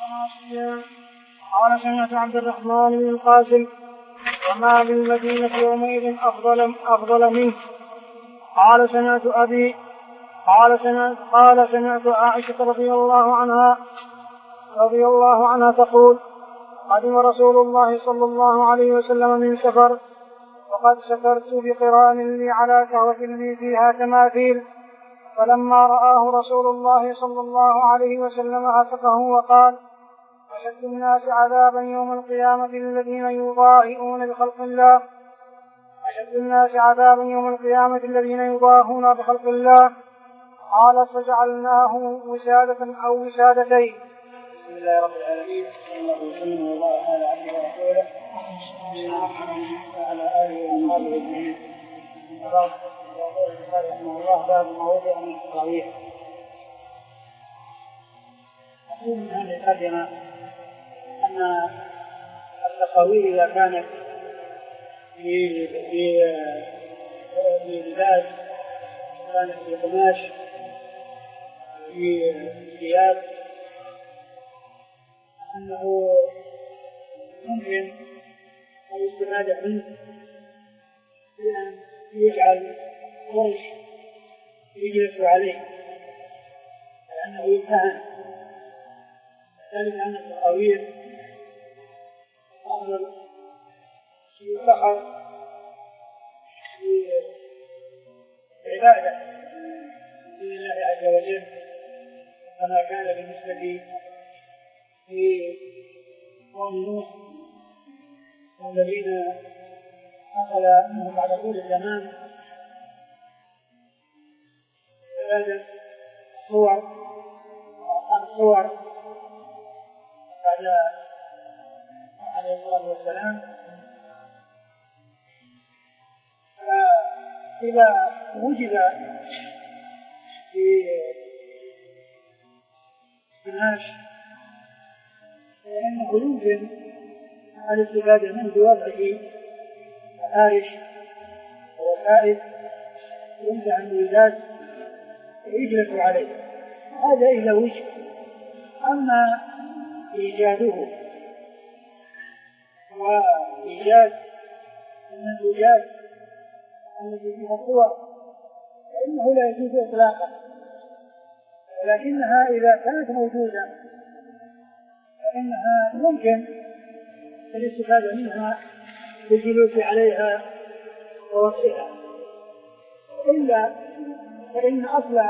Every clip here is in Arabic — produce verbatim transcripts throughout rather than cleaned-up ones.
قال سمعت عبد الرحمن بن القاسم وما بالمدينة يومئذ أفضل, أفضل منه. قال سمعت أبي قال سمعت, قال سمعت عائشة رضي الله عنها رضي الله عنها تقول قدم رسول الله صلى الله عليه وسلم من سفر وقد سكرت بقران لي على كهوة لي فيها تماثيل، فلما رآه رسول الله صلى الله عليه وسلم عتقه وقال أشد الناس عذابا يوم القيامة الذين يضاهئون بخلق الله أشد الناس عذابا يوم القيامة الذين يضاهون بخلق الله. قال فجعلناه وسادة أو وسادتين. بسم الله رب العالمين صلى الله وسلم وبارك على عبده ورسوله وعلى آله وصحبه أجمعين. رحمه الله باب موضع من التراويح. أقول من هذه الترجمة أن التقاوير إذا كانت في في لباس كانت في قماش في ثياب أنه ممكن الاستفادة منه بأن يجعل فرش يجلس عليه لأنه يمتهن، ذلك أن التقاوير أفضل في فخر في عبادة لله عز وجل، كما كان بالنسبة في قوم نوح الذين حصل منهم بعد طول الزمان عبادة صور وأصحاب الصور بعد عليه الصلاة والسلام. فإذا وجد في قماش فإنه يمكن الاستفادة منه بوضعه مفارش ووسائد يمكن أن يزاد ويجلس عليه، هذا إذا وجد. أما إيجاده وإيجاد المنتوجات التي فيها صور فإنه لا يجوز إطلاقا، ولكنها إذا كانت موجودة فإنها ممكن الاستفادة منها بالجلوس عليها ووصفها، إلا فإن أصل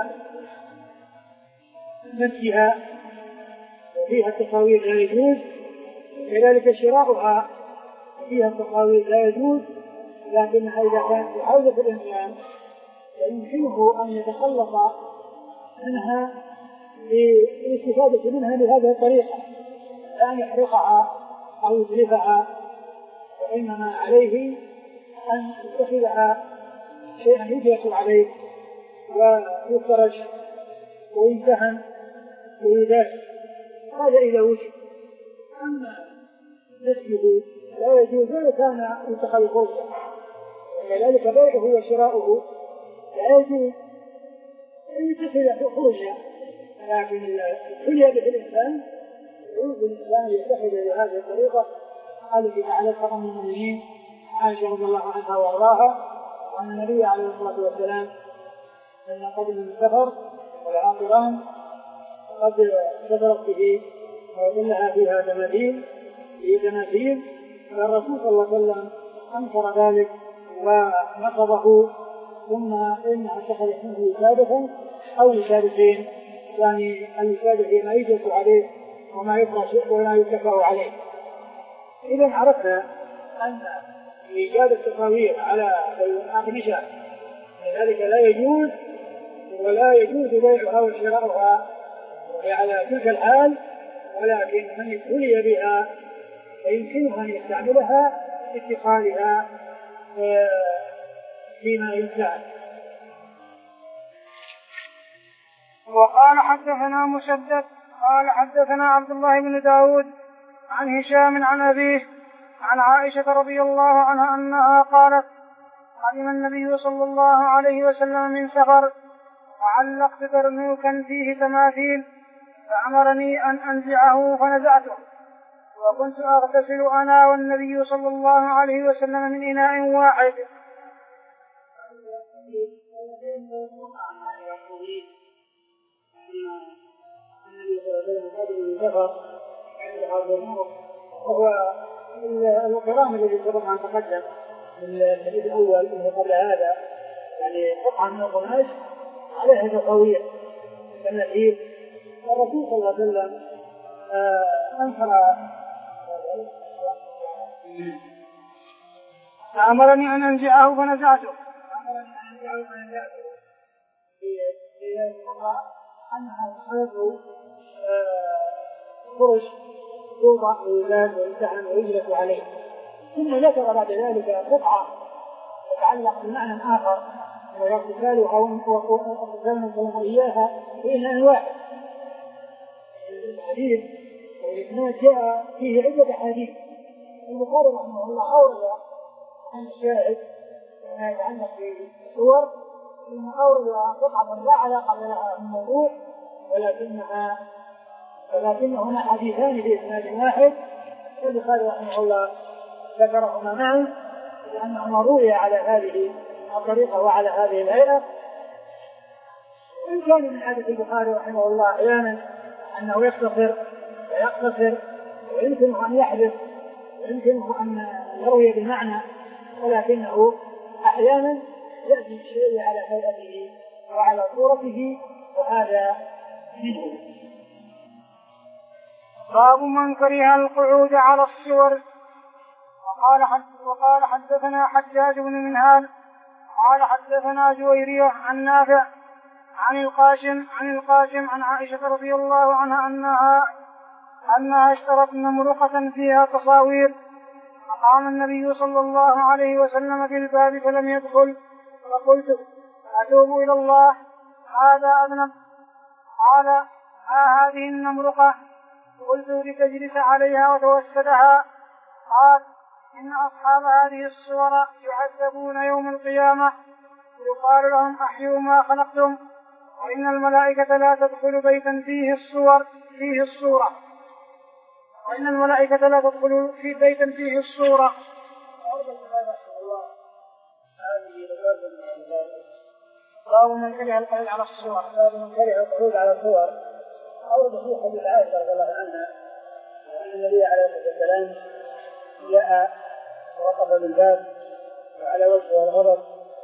نفسها وفيها التصاوير لا يجوز، كذلك شراؤها فيها التصاوير لا يجوز، لكنها إذا كانت بحوزة الإنسان فيمكنه أن يتخلص منها للاستفادة منها بهذه الطريقة، لا يحرقها أو يتلفها، وإنما عليه أن يتخذها شيئا يجلس عليه ويفرج ويمتهن ويداس، هذا إذا وجد. أما نسيه لا يجوز ولا كان يتخذ فرصة، وكذلك بيعه وشراؤه لا يجوز أن يتخذ فرصة، لكن الحلية به الإنسان يجوز الإنسان يتخذ بهذه الطريقة التي فعلتها أم المؤمنين عائشة رضي الله عنها وأرضاها، وأن النبي عليه الصلاة والسلام لما قدم من السفر والعاقران قد سفرت به وظلها فيها تماثيل في تماثيل، فالرسول صلى الله عليه وسلم أنكر ذلك ونقضه، ثم إنها اتخذت منه وسادة أو وسادتين، يعني الوسادة ما يجلس عليه وما يفرش وما يتكأ عليه. إذا عرفنا أن إيجاد التصاوير على الأقمشة لذلك لا يجوز، ولا يجوز بيعها وشراؤها على تلك الحال، ولكن من ابتلي بها فيمكنه أن يستعملها في اتخاذها فيما ينفع. وقال حدثنا مسدد قال حدثنا عبد الله بن داود عن هشام عن أبيه عن عائشة رضي الله عنها أنها قالت قدم النبي صلى الله عليه وسلم من سفر وعلقت برنوكا فيه تماثيل، فأمرني أن أنزعه فنزعته، وكنت أغتسل أنا والنبي صلى الله عليه وسلم من إناء واحد. وهو الكلام الذي سبق أن تقدم من الحديث الأول اللي قبل هذا، يعني قطعة من القماش عليها تقوية كالنسيج، والرسول صلى الله عليه وسلم أنكر. فأمرني أن أنزعه فنزعته. أنها تصير فرش توضع ويلاد ويمتحن ويجلس عليه. ثم ذكر بعد ذلك قطعة تتعلق بمعنى آخر واغتسالها واغتسالها إياها بين أنواع. الحديث والإسناد جاء فيه عدة أحاديث. البخاري رحمه الله أورد عن الشاهد ما يتعلق بالصور، ثم أورد قطعة لا علاقة لها بالموضوع، ولكنها ولكن هنا حديثان في إسناد واحد. البخاري رحمه الله ذكرهما معا لأنهما روي على هذه الطريقة وعلى هذه الهيئة. وإن كان من عادة البخاري رحمه الله أحيانا أنه يختصر ويقتصر، ويمكنه أن يحدث ويمكنه أن يروي بالمعنى، ولكنه أحيانا يأتي الشيء على هيئته وعلى صورته، وهذا منه. باب من كره القعود على الصور. وقال, حد وقال حدثنا حجاج بن منهال قال حدثنا جويرية عن نافع عن القاسم عن القاسم عن عائشة رضي الله عنها أنها أنها اشترت نمرقة فيها تصاوير، فقام النبي صلى الله عليه وسلم في الباب فلم يدخل، فقلت أتوب إلى الله هذا أذنب. قال ما هذه النمرقة؟ قلت لتجلس عليها وتوسدها. قال إن أصحاب هذه الصور يعذبون يوم القيامة، يقال لهم أحيوا ما خلقتم، وإن الملائكة لا تدخل بيتا فيه الصور فيه الصورة وإن الملائكة لا تدخل في بيتا فيه الصورة. باب من كره القعود على الصور. باب من كره القعود على الصور. أورد في حديث عائشة رضي الله عنها أن النبي عليه الصلاة والسلام جاء ووقف بالباب وعلى وجهه الغضب،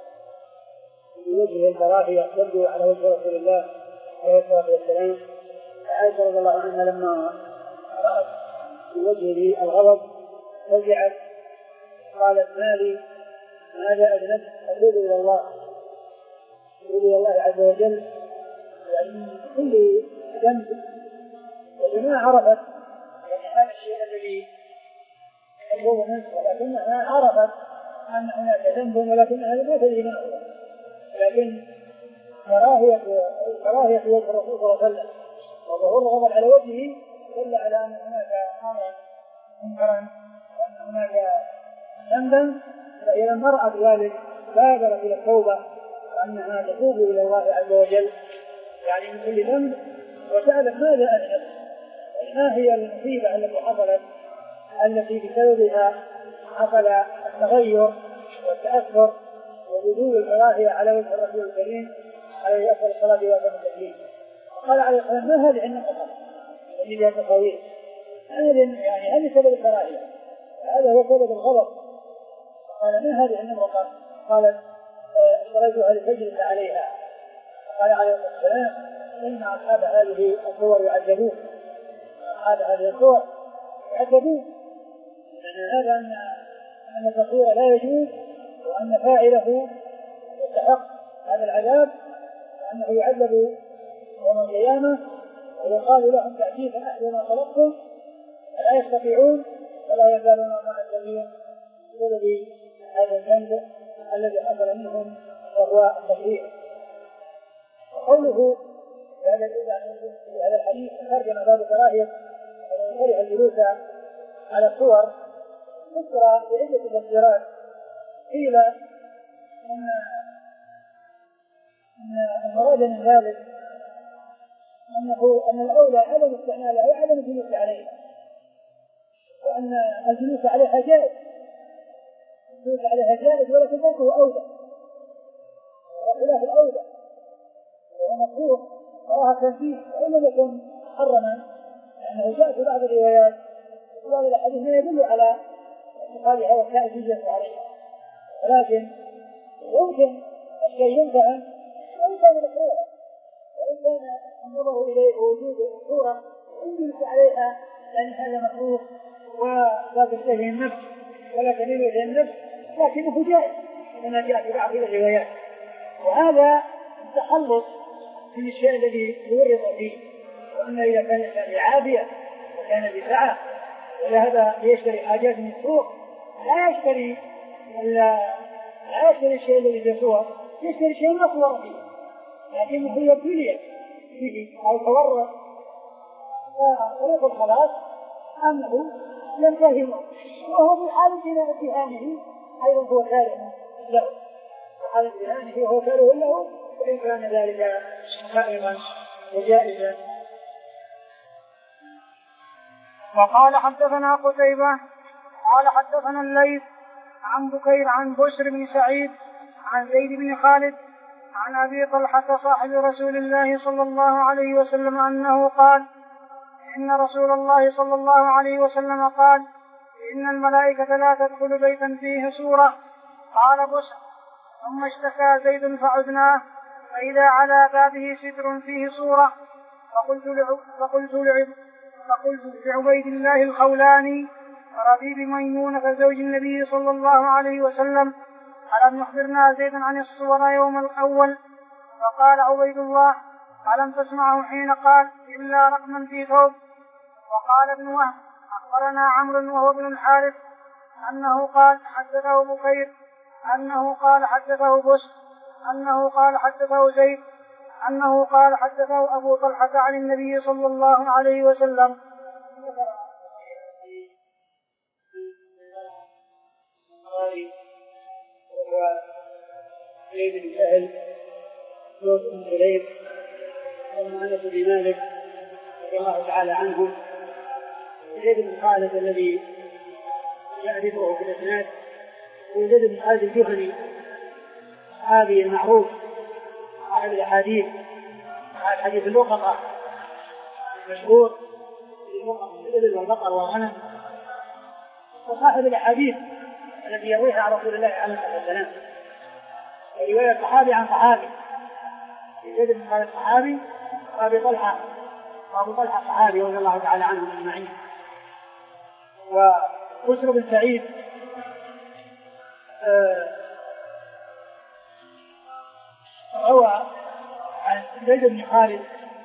في وجهه الكراهية يبدو على وجه رسول الله عليه الصلاة والسلام. عائشة رضي الله عنها لما رأت في وجهه الغضب فزعت، قالت ما لي ماذا أذنبت؟ أتوب إلى الله أتوب إلى الله عز وجل، يعني كل ذنب. وما عرفت يعني هذا الشيء الذي يقوم منه، ولكنها عرفت أن هناك ذنب ولكنها لم تدري ما هو، لكن كراهية كراهية وجه الرسول صلى الله عليه وسلم وظهور الغضب على وجهه دل على أن هناك أمرا منكرا وأن هناك ذنبا. فإذا لم رأت ذلك بادرت إلى التوبة وأنها تتوب إلى الله عز وجل يعني من كل ذنب، وسألت ماذا أذنب؟ ما هي المصيبة التي حصلت التي بسببها حصل التغير والتأثر ووجود الكراهية على وجه الرسول الكريم عليه أفضل الصلاة والسلام؟ قال عليه الصلاة والسلام ما هذه النقطة التي بها تقويم؟ يعني هذه سبب الكراهية، هذا هو سبب الغضب. قال ما هذه النقطة؟ قالت اشتريتها لتجلس عليها. قال عليه الصلاة والسلام إن أصحاب هذه الصور يعذبون، أصحاب هذه الصور يعذبون. يعني هذا أن أن التصوير لا يجوز، وأن فاعله يستحق هذا العذاب، وأنه يعذب يوم القيامة، ويقال لهم تأتيك أحد ما خلقتم، فلا يستطيعون ولا يزالون معذبين بسبب هذا الذنب الذي حصل منهم وهو التكفير. وقوله في هذا الحديث ترجم باب كراهية ومن كره الجلوس على الصور ذكر بعدة تفسيرات. قيل ان ان المراد من ذلك أنه أن الأولى عدم استعمالها وعدم الجلوس عليها، وأن الجلوس عليها جائز، الجلوس عليها جائز ولكن تركه أولى، وخلاف الأولى وهو مكروه كراهة فيه وإن لم يكن محرما، لأنه جاء في بعض الروايات وبعض الأحاديث ما يدل على اتخاذها وسائل الجلوس عليها، ولكن يمكن الشيء ينفع وإن كان مكروها، وإن كان النظر إليه وجود الصورة يجلس عليها لأن هذا مكروه ولا تشتهي النفس ولا تميل إلى النفس، لكنه جائز كما جاء في بعض الروايات. وهذا التخلص من الشيء الذي يورط فيه، وأن إذا كان الإنسان عافية وكان بسعة وذهب ليشتري حاجات من السوق لا يشتري لا يشتري الشيء الذي في السوق، يشتري شيء مصور فيه لكنه يبتلي فيه أو تورط، فطريق الخلاص أنه ينتهي وهو في حال امتهانه أيضا هو كاره له، في حال امتهانه هو كاره له وإن كان ذلك سائغا وجائزا. وقال حدثنا قتيبة قال حدثنا الليث عن بكير عن بشر بن سعيد عن زيد بن خالد عن أبي طلحة صاحب رسول الله صلى الله عليه وسلم أنه قال إن رسول الله صلى الله عليه وسلم قال إن الملائكة لا تدخل بيتا فيه سورة. قال بشر ثم اشتكى زيد فعدناه فإذا على بابه ستر فيه سورة، فقلت لعب فقلت لعب فقلت لعبيد الله الخولاني ربيب ميمونة زوج النبي صلى الله عليه وسلم ألم يخبرنا زيد عن الصور يوم الأول؟ فقال عبيد الله ألم تسمعه حين قال إلا رقما في ثوب؟ وقال ابن وهب أخبرنا عمرو وهو ابن الحارث أنه قال حدثه بكير أنه قال حدثه بشر أنه قال حدثه زيد أنه قال حدثه أبو طلحة عن النبي صلى الله عليه وسلم. زيد بن سهل زوج أم سليم وأنس بن مالك رضي الله تعالى عنه، زيد بن خالد الذي يعرفه في الإسناد وزيد بن خالد الجهني الصحابي المعروف صاحب الأحاديث صاحب حديث اللقطة المشهور الإبل والبقر والغنم، وصاحب الأحاديث الذي يرويها عن رسول الله عليه الصلاة والسلام، رواية صحابي عن صحابي. زيد بن خالد صحابي وأبي طلحة وأبو طلحة صحابي رضي الله تعالى عنهم أجمعين. وبشر بن سعيد روى عن زيد بن خالد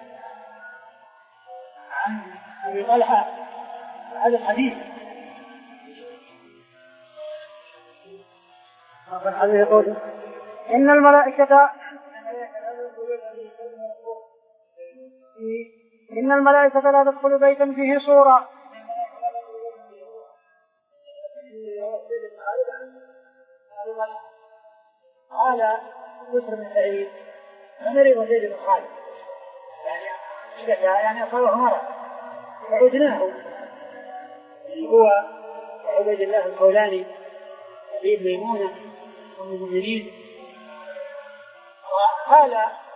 عن أبي طلحة هذا الحديث. إن الملائكة إن الملائكة لا تدخل بيتا فيه صورة. قال بشر بن سعيد فمرض زيد بن خالد يعني يعني أصابه مرض فعدناه هو عبيد الله الخولاني ربيب ميمونة أم المؤمنين. وقال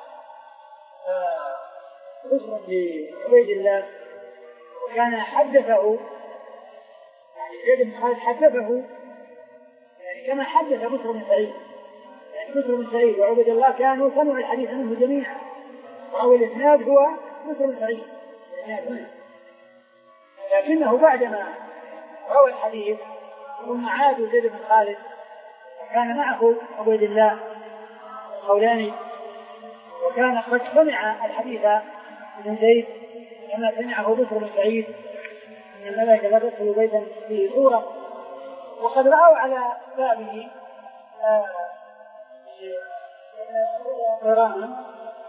بشر لعبيد الله كان حدثه يعني زيد بن خالد حدثه يعني كما حدث بشر بن سعيد، يعني بشر بن سعيد وعبيد الله كانوا سمعوا الحديث منه جميعا، وهو الإسناد هو بشر بن سعيد لكنه بعدما روى الحديث ثم عادوا زيد بن خالد كان معه عبيد الله الخولاني وكان قد سمع الحديث من زيد كما سمعه بشر بن سعيد ان الملائكه لا تدخل بيتا فيه صوره، وقد راوا على بابه قرانا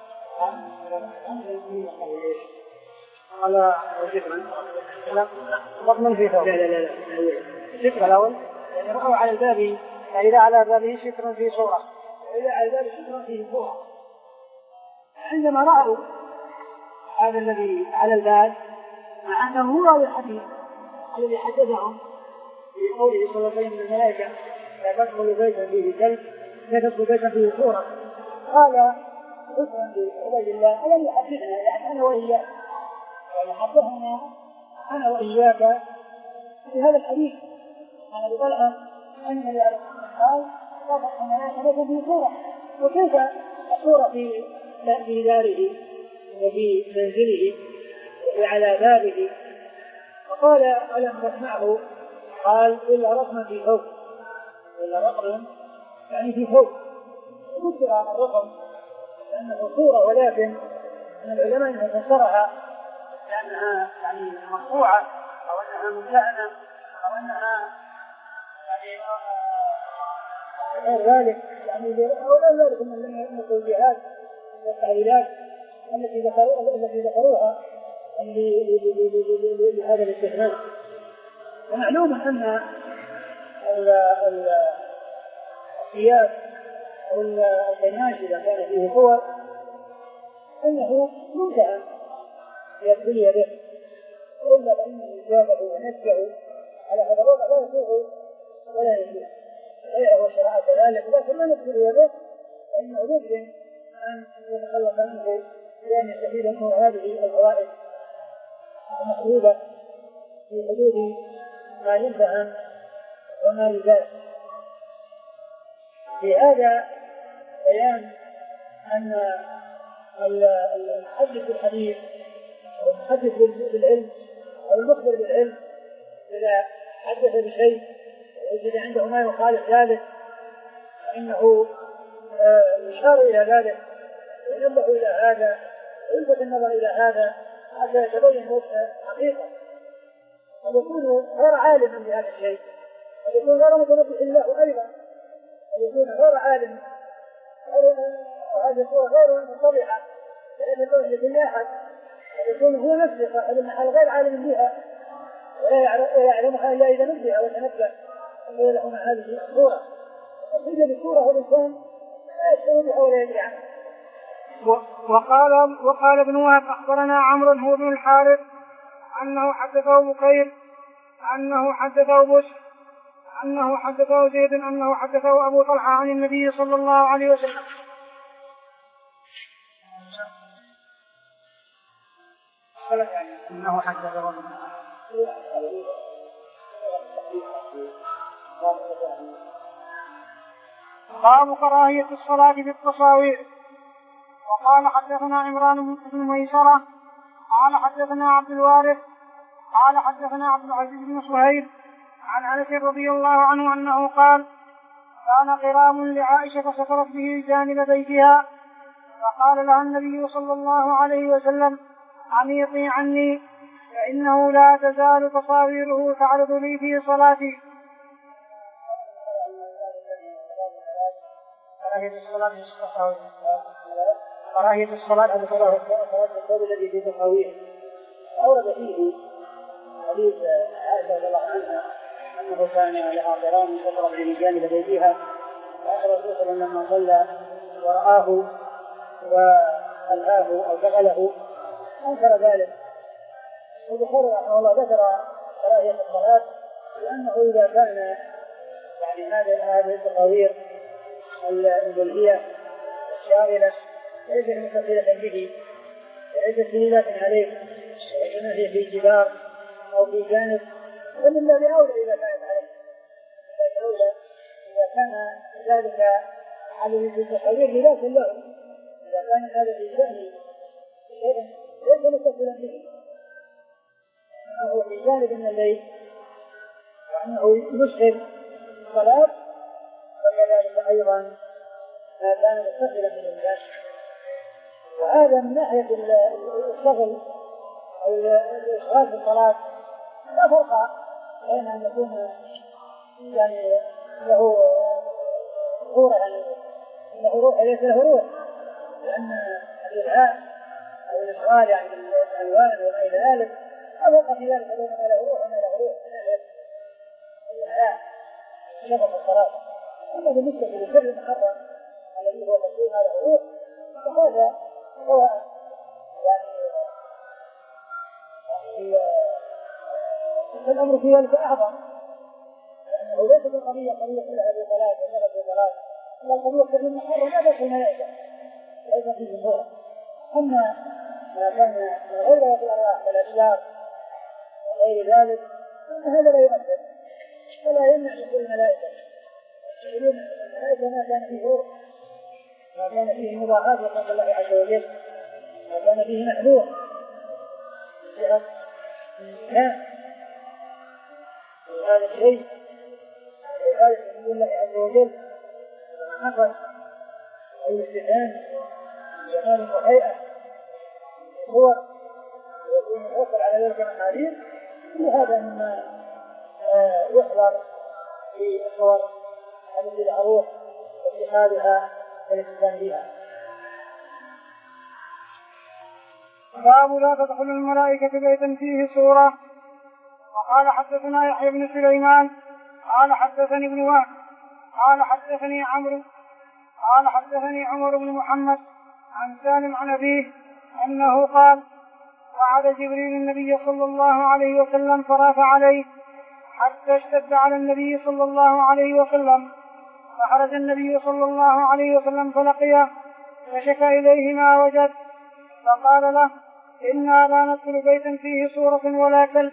على ذكرا رقما في ثوب. لا لا لا الذكر الأول يعني رأوا على الباب فإذا على بابه شكر في صورة، وإذا على الباب شكر فيه صورة. عندما رأوا هذا الذي على البال، مع أنه هو الحديث الذي حدثهم في قوله صلى الله عليه وسلم الملائكة لا تدخل بيتا فيه كلب لا تدخل بيتا فيه صورة. قال حكما بعبيد الله ألم يحدثنا يعني أنا وإياك يعني حدثنا أنا وإياك في هذا الحديث أنا بطلع أن يعرف قال لا تدخل الملائكة فيه صورة، وكيف الصورة في في داره وفي منزله وعلى بابه. فقال ألم تسمعه؟ قال إلا رقما في ثوب، إلا رقما يعني في ثوب. ذكر عن الرقم لأنه صورة، ولكن من العلماء فسرها لأنها يعني مرفوعة أو أنها ممتهنة أو أنها يعني غير ذلك، يعني أو لا ذلك من التوجيهات والتعليلات التي ذكروها التي ذكروها لهذا الاستثناء. ومعلوم أن الثياب أو القماش إذا كان فيه صور أنه ممتع يبتلي به، إلا فإنه جابه ونسجه على هذا الوضع لا يسوغ ولا يجوز بيعه وشراءه كذلك، لكن ما نبتلي به فإنه يمكن أن يتخلص منه لأن يستفيد منه هذه الفوائد المطلوبة في حدود ما ينتهى وما يزال. في هذا بيان أن المحدث بالحديث أو المحدث بالعلم أو المخبر بالعلم إذا حدث بشيء وجد عنده ما يخالف ذلك فإنه يشار إلى ذلك وينبه إلى هذا ويلفت النظر إلى هذا حتى يتبين وجه حقيقة، ويكون غير عالم بهذا الشيء، ويكون غير متنبه له أيضا، ويكون غير عالم هذه الصورة غير منطبعة لأن يكون لكل أحد، ويكون هو نفسه صاحب المحل غير عالم بها ولا يعلمها إلا إذا نبه وتنبه ويلعب مع هذه الصورة. فإذا بصورة الإنسان لا يشعر بها ولا يدري عنها. وقال وقال ابن وهب أخبرنا عمرو هو بن الحارث أنه حدثه بكير أنه حدثه بشر أنه حدثه زيد أنه حدثه أبو طلحة عن النبي صلى الله عليه وسلم أنه حدثه باب كراهية الصلاة بالتصاوير. وقال حدثنا عمران بن ميسرة قال حدثنا عبد الوارث قال حدثنا عبد العزيز بن صهيب عن أنس رضي الله عنه أنه قال كان قرام لعائشة سترت به جانب بيتها فقال لها النبي صلى الله عليه وسلم أميطي عني فإنه لا تزال تصاويره تعرض لي في صلاتي. كراهية الصلاة على الصلاة الذي في تصاوير. أورد فيه حديث عائشة رضي الله عنها أنه كان لها قرام سترت به جانب بيتها فأخبر الرسول صلى الله عليه وسلم لما صلى ورآه وألهاه أو شغله أنكر ذلك. البخاري رحمه الله ذكر كراهية الصلاة لأنه إذا كان يعني هذه التصاوير الملهية الشاغلة ليست متصلة به ليست دليلة عليه وإنما هي في جدار أو في جانب فمن الذي أولى إذا كانت عليه الأولى إذا كان ذلك على التصاوير بذات له إذا كان هذا في شأنه شيء ليس متصلا به أنه في جانب من الليل وأنه يشغل الصلاة وكذلك أيضا ما كان متصلا بالإنسان. وهذا من ناحية الشغل أو الإشغال في الصلاة لا فرق بين أن يكون يعني له روح يعني له روح ليس له روح لأن الإلهاء أو الإشغال يعني بالألوان وما إلى ذلك لا فرق في ذلك بين ما له روح وما له روح الإلهاء شغل في الصلاة. أما بالنسبة للسر المحرم الذي هو تقديم له روح فهذا هو يعني الأمر في ذلك أعظم، لأنه ليس بالقضية قضية كلها بثلاث وثلاث وثلاث، إلا القضية كل محرم لا بأس الملائكة ليس فيه جمهور. أما ما كان من غير الأرواح والأشجار وغير ذلك هذا لا يؤثر ولا يمنع من كل الملائكة. الملائكة ما كان فيه روح، ما كان فيه مضاهاة لخلق الله عز وجل، ما كان فيه محذور لا هذا الشيء هذا من الله عز وجل حصل أي استفهام جمال وهيئة هو ويكون الحصر على ذلك المحاذير، وهذا مما يحضر في الصور التي العروض واتخاذها والاستفهام بها. باب لا تدخل الملائكة بيتا فيه سورة. وقال حدثنا يحيى بن سليمان قال حدثني ابن وهب قال حدثني عمرو قال حدثني عمر بن محمد عن سالم عن أبيه أنه قال وعد جبريل النبي صلى الله عليه وسلم فراف عليه حتى اشتد على النبي صلى الله عليه وسلم، فخرج النبي صلى الله عليه وسلم فلقيه فشكى إليه ما وجد، فقال له إنا لا ندخل بيتا فيه صورة ولا كلب.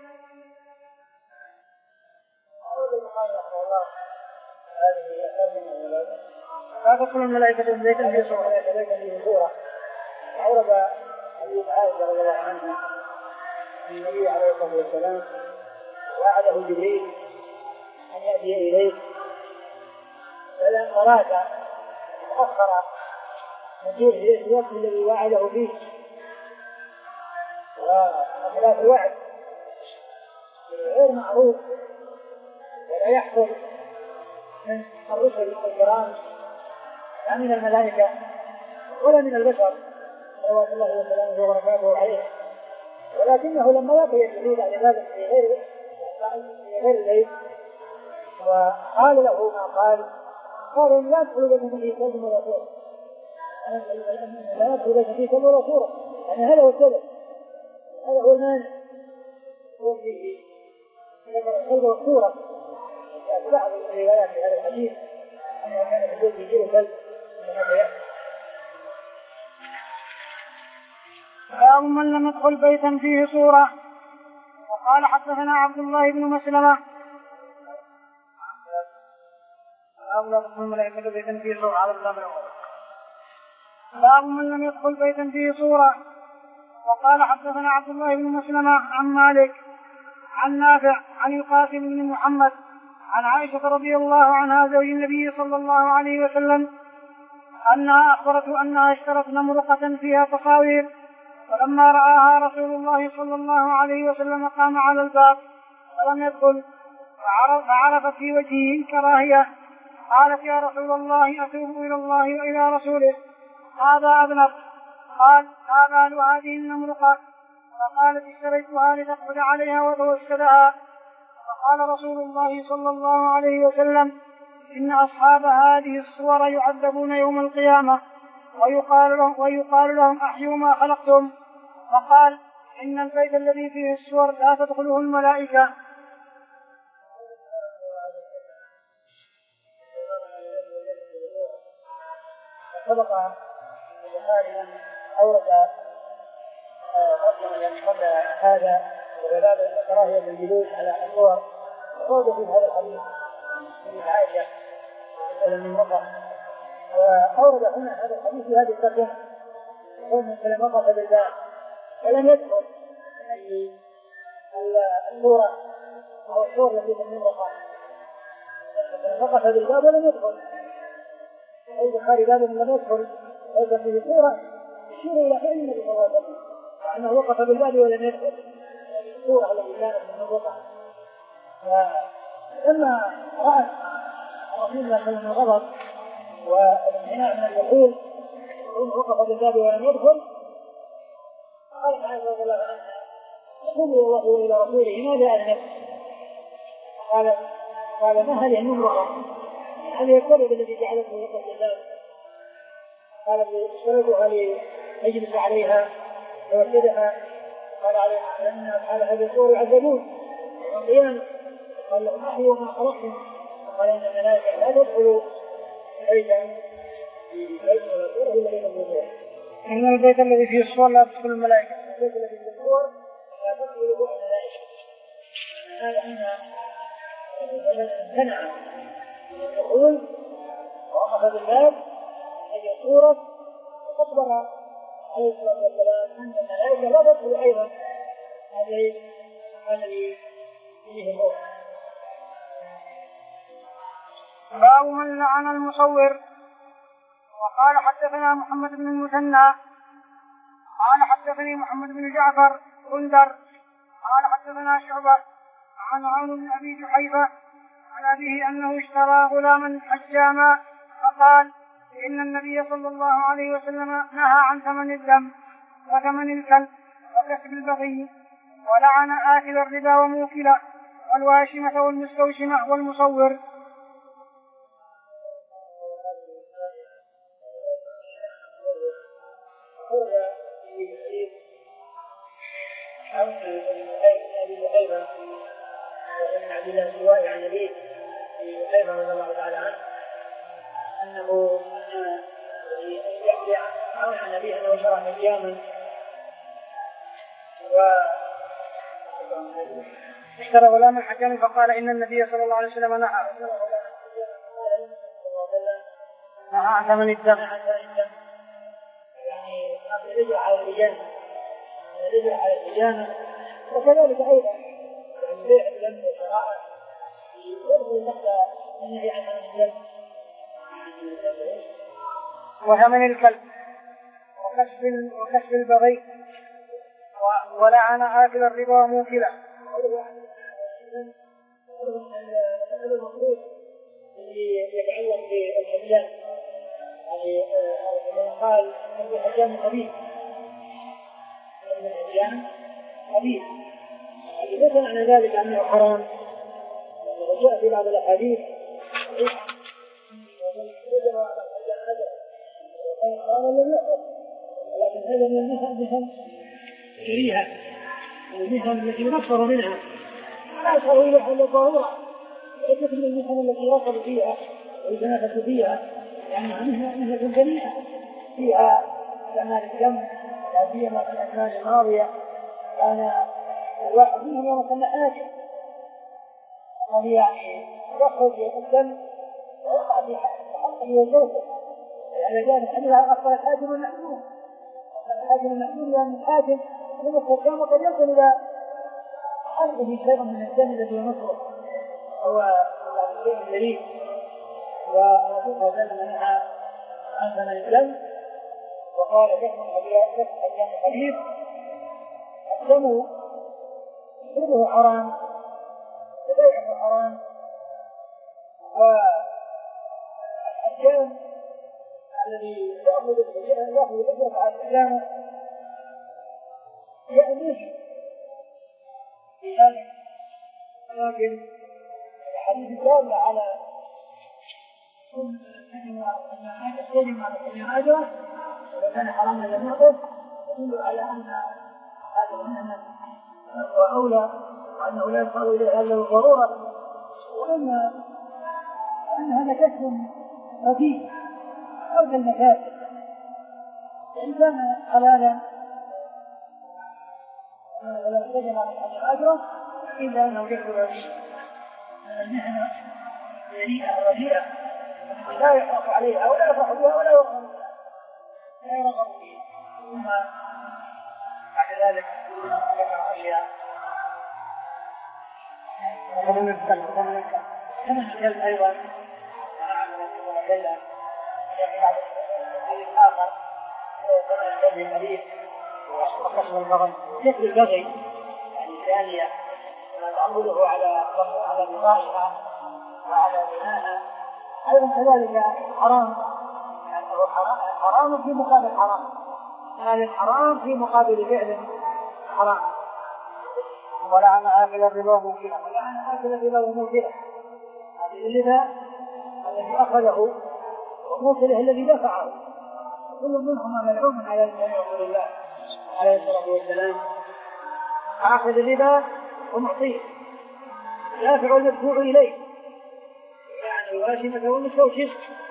لا تدخل الملائكة بيتا فيه صورة ولا بيتا فيه صورة. أورد حديث عائشة رضي الله عنها النبي عليه الصلاة والسلام وعده جبريل أن يأتي إليه، فلما أراد تأخر نزول إليه الوقت الذي وعده فيه، وخلاف الوعد غير معروف ولا يحصل من الرسل الكرام لا من الملائكة ولا من البشر صلوات الله وسلامه وبركاته عليه، ولكنه لما لقي الجبريل على ذلك في غير في غير البيت وقال له ما قال قال إن لا تدخل بيتا فيه كلب ولا صورة، لا يدخل بيتا فيه كلب ولا صورة، يعني هذا هو السبب، هذا هو المانع. هو فيه الكلب والصورة في بعض الروايات في هذا الحديث أنه كان في البيت يجيله كلب من هذا يأتي. باب من لم يدخل بيتا فيه صورة. وقال حدثنا عبد الله بن مسلمة باب لا تدخل الملائكة بيتا فيه صورة على الله. باب من لم يدخل بيتا فيه صورة. وقال حدثنا عبد الله بن مسلمة عن مالك عن نافع عن القاسم بن محمد عن عائشة رضي الله عنها زوج النبي صلى الله عليه وسلم أنها أخبرته أنها اشترت نمرقة فيها تصاوير، فلما رآها رسول الله صلى الله عليه وسلم قام على الباب فلم يدخل، فعرفت في وجهه الكراهية، قالت يا رسول الله أتوب إلى الله وإلى رسوله هذا أذنب. قال ما بال هذه النمرقة؟ فقالت اشتريتها لتقعد عليها وتوسدها. فقال رسول الله صلى الله عليه وسلم إن أصحاب هذه الصور يعذبون يوم القيامة ويقال لهم, ويقال لهم أحيوا ما خلقتم. فقال إن البيت الذي فيه الصور لا تدخله الملائكة. سبق البخاري أن أورد قبل هذا وبلاد الكراهية بالجلوس على الصور، أورد في هذا الحديث من عائشة المنطقة، وأورد هنا هذا الحديث في هذه الترجمة يقول من وقف بالباب ولم يدخل الصورة أو الصور التي في المنطقة، وقف بالباب ولم يدخل. البخاري باب لم يدخل ليس فيه صورة يشير إلى فعل النبي صلى الله عليه وسلم أنه وقف بالباب ولم يدخل الصورة التي كانت من المنطقة. فلما رأت رسول الله صلى الله عليه وسلم الغضب والامتناع من الدخول وقف بالباب ولم يدخل، قالت عائشة رضي الله عنها قل الله إلى رسوله ماذا أذنب؟ قال قال ما هذه النمرة؟ هذه الكلب التي جعلته يقف بالباب. قال اشتريتها ليجلس عليها ويوسدها. قال عليه أن أصحاب هذه الصور يعذبون القيامة. قال أحيوا ما خلقتم. قال إن الملائكة لا تدخلوا بيتا في بيت ولا صورة إلا بيت النبوة. إن البيت الذي فيه الصور لا تدخل الملائكة. البيت الذي فيه الصور لا تدخل الملائكة. هذا أن امتنع من الدخول وأخذ الباب هذه الصورة وأخبر عليه الصلاة والسلام أن الملائكة لا تدخل أيضا هذه الذي فيه الروح. باب من لعن المصور. وقال حدثنا محمد بن المثنى قال حدثني محمد بن جعفر غندر قال حدثنا شعبة عن عون بن أبي جحيفة عن أبيه أنه اشترى غلاما حجاما فقال إن النبي صلى الله عليه وسلم نهى عن ثمن الدم وثمن الكلب وكسب البغي ولعن آكل الربا وموكله والواشمة والمستوشمة والمصور. عن أبيه حذيفة رضي الله تعالى عنه أنه يحكي عن أبيه أنه شرع حجاما اشترى غلاما حجاما فقال إن النبي صلى الله عليه وسلم نهى نهى عن ثمن الدم. يعني رجع على الحجامة رجع على الحجامة وكذلك أيضا البيع بالدم والشراء يدخل تحت النهي عن ثمن الدم وثمن الكلب وكسب وكسب البغي ولعن آكل الربا وموكله. المفروض الذي يتعلق بالحجام يعني قال أن الحجام خبيث الحجام خبيث ليس معنى ذلك أنه حرام. وجاء في بعض الأحاديث لكن هذا من المهن كريهة المهن التي نفر منها لا يشعر إليها إلا الضرورة ليست من المهن التي رفض فيها ويتنافس فيها يعني مهنة كريهة فيها كمال الدم لا سيما في الأزمان الماضية كان الواحد منهم يوم كان حاجة هذه يعني يخرج الدم ويقع في حقه وزوجه يعني كان الحديث عن أصل الحاجم المحمول الحاجم المحمول لأن الحاجم يمسك الدم وقد يصل إلى حلقه شيء من الدم الذي يمسه هو الشيء الجليل ورسول الله منها عن ثمن الدم وقال كسب الحجام خبيث الدم شربه حرام وبيعه حرام والحجام الذي يأخذ الحجام يأخذ الأجرة على الحجامة يأمش في هذا لكن الحديث دال على كل كلمة كلمة أجرة وكان حراما لم يقف يدل على أن هذا المهنة هو أولى وأنه لا يصار إليه إلا بالضرورة وأن أن هذا كسب رديء أو كالمكاسب إن كان حلالا ولا تجمع على أجره إلا أنه كسب رديء المهنة بريئة رديئة لا يحرص عليها ولا يفرح بها ولا يرغب بها لا يرغب بها ثم بعد ذلك ذكر أشياء ومن الكلب ومن الكلب كما الكلب أيضا ونعم رسول الله جل وعلا حديث آخر كما الكلب الحديث وكسب البغي كسب البغي يعني ثانية تعوده على على بقائها وعلى بنائها أيضا كذلك حرام يعني هو حرام في مقابل حرام يعني الحرام في مقابل فعل حرام ولعن آكل الربا وموكله ولعن آكل الربا وموكله هذه اللبا الذي أخذه وموكله الذي دفعه كل منهما ملعون على لسان رسول الله عليه الصلاة والسلام آخذ الربا ومعطيه، دافع المدفوع إليه، يعني واشمة والمستوشف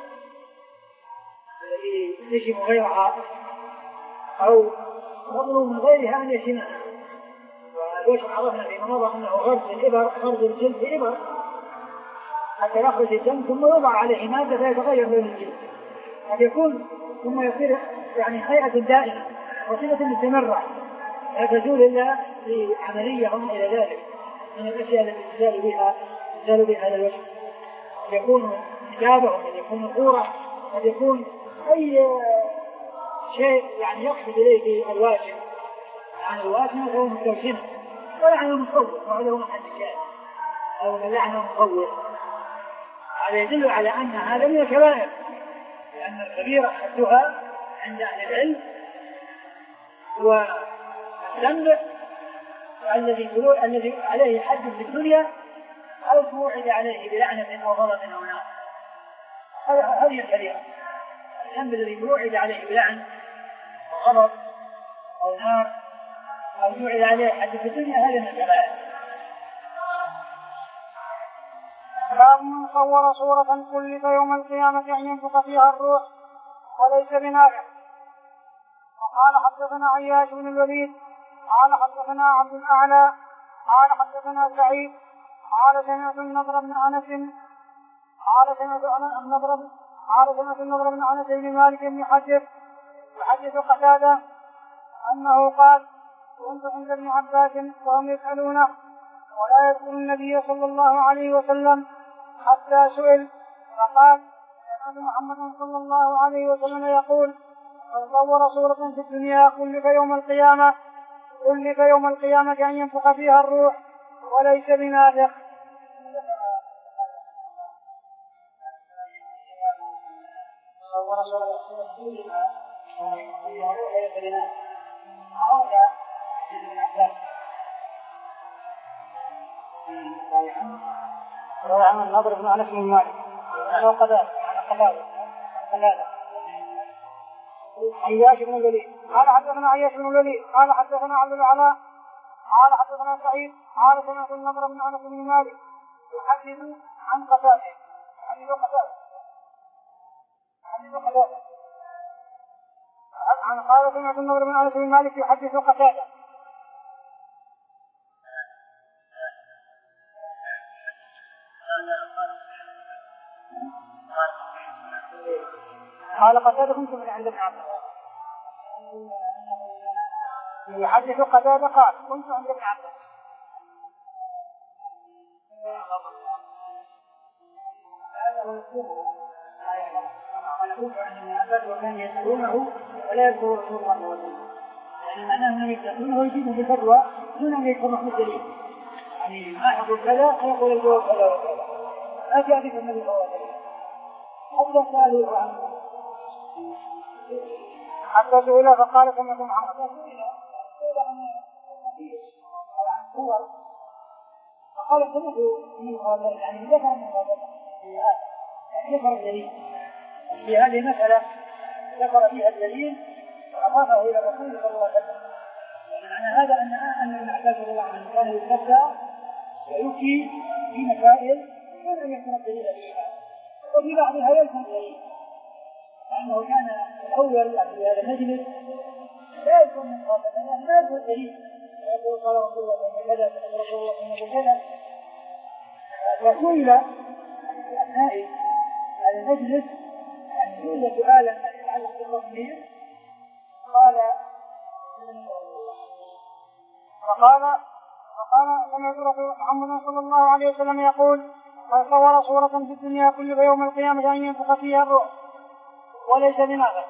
الذي يشم غيرها أو يطلب من غيرها أن يشمها. وليش عرفنا فيما مضى أنه غرز الإبر غرز الجلد بإبر حتى يخرج الدم ثم يوضع عليه مادة فيتغير لون الجلد، قد يكون ثم يصير يعني هيئة دائمة وصلة مستمرة لا تزول إلا بعملية وما إلى ذلك من الأشياء التي تزال بها تزال بها هذا الوجه. قد يكون كتابة، قد يكون نقورة، قد يكون أي شيء يعني يقصد إليه الواشم، يعني الواشم هو مستوشمة ولعنه المصور وهذا هو محل الشاهد أو لعنه المصور. هذا يدل على أن هذا من الكبائر، لأن الكبيرة حدها عند أهل العلم والذنب الذي الذي عليه حد في الدنيا أو توعد عليه بلعنة أو غضب أو نار. هذه الكبيرة، الذنب الذي توعد عليه بلعنة أو غضب أو نار أو توعد عليه حد في الدنيا هذا من الكبائر. باب من صور صورة كلف يوم القيامة أن ينفخ فيها الروح وليس بنافع. وقال حدثنا عياش بن الوليد قال حدثنا عبد الأعلى قال حدثنا سعيد قال سمعت النضر بن أنس قال سمعت النضر قال سمعت النضر بن أنس بن مالك يحدث يحدث قتادة أنه قال كنت عند ابن عباس وهم يسألونه ولا يذكر النبي صلى الله عليه وسلم حتى سئل فقال سمعت محمد صلى الله عليه وسلم يقول من صور صورة في الدنيا كلف يوم القيامة كلف يوم القيامة أن ينفخ فيها الروح وليس بنافخ. صور صورة في الدنيا وليس بنافخ. روى عن النضر بن أنس بن مالك أنه قتادة قتادة عياش بن الوليد قال حدثنا عياش بن الوليد قال حدثنا عبد الأعلى قال حدثنا سعيد قال سمعت النضر بن أنس بن مالك يحدث عن قتادة حديث قتادة حديث قتادة عن قال سمعت النضر بن أنس بن مالك يحدث قتادة قال قتادة كنت من عند ابن عباس يحدث قتادة قال كنت عند ابن عباس. وكان يسألونه ولا يذكر رسول الله صلى الله عليه وسلم، يعني معناه انهم يسألونه ويجيبوا بفتوى دون ان يذكروا محمد دليل، يعني ما يقول كذا فيقول الجواب كذا وكذا، ما جاء ذكر النبي صلى الله عليه وسلم حتى سألوه عنه حتى سئل فقال سمعت محمد سئل عن النبي عن صور فقال سمعت من هذا يعني ذكر من هذا في هذا يعني ذكر الدليل في هذه المسألة ذكر فيها الدليل وأضافه إلى الرسول صلى الله عليه وسلم. معنى هذا أن أن ابن عباس رضي الله عنه كان يتبع ويفتي في مسائل دون أن يكون الدليل فيها، وفي بعضها يلزم الدليل، لأنه كان الأول في هذا المجلس لا يكون من قابلنا ما يكون الدليل يقول قال رسول الله كذا كذا رسول الله كذا. وسئل في أثناء المجلس أن يوجد سؤالا يتعلق بالتصوير قال فقال فقال سمعت رسول محمد صلى الله عليه وسلم يقول من صور صورة في الدنيا كل يوم القيامة أن ينفخ فيها الروح وليس بنافخ.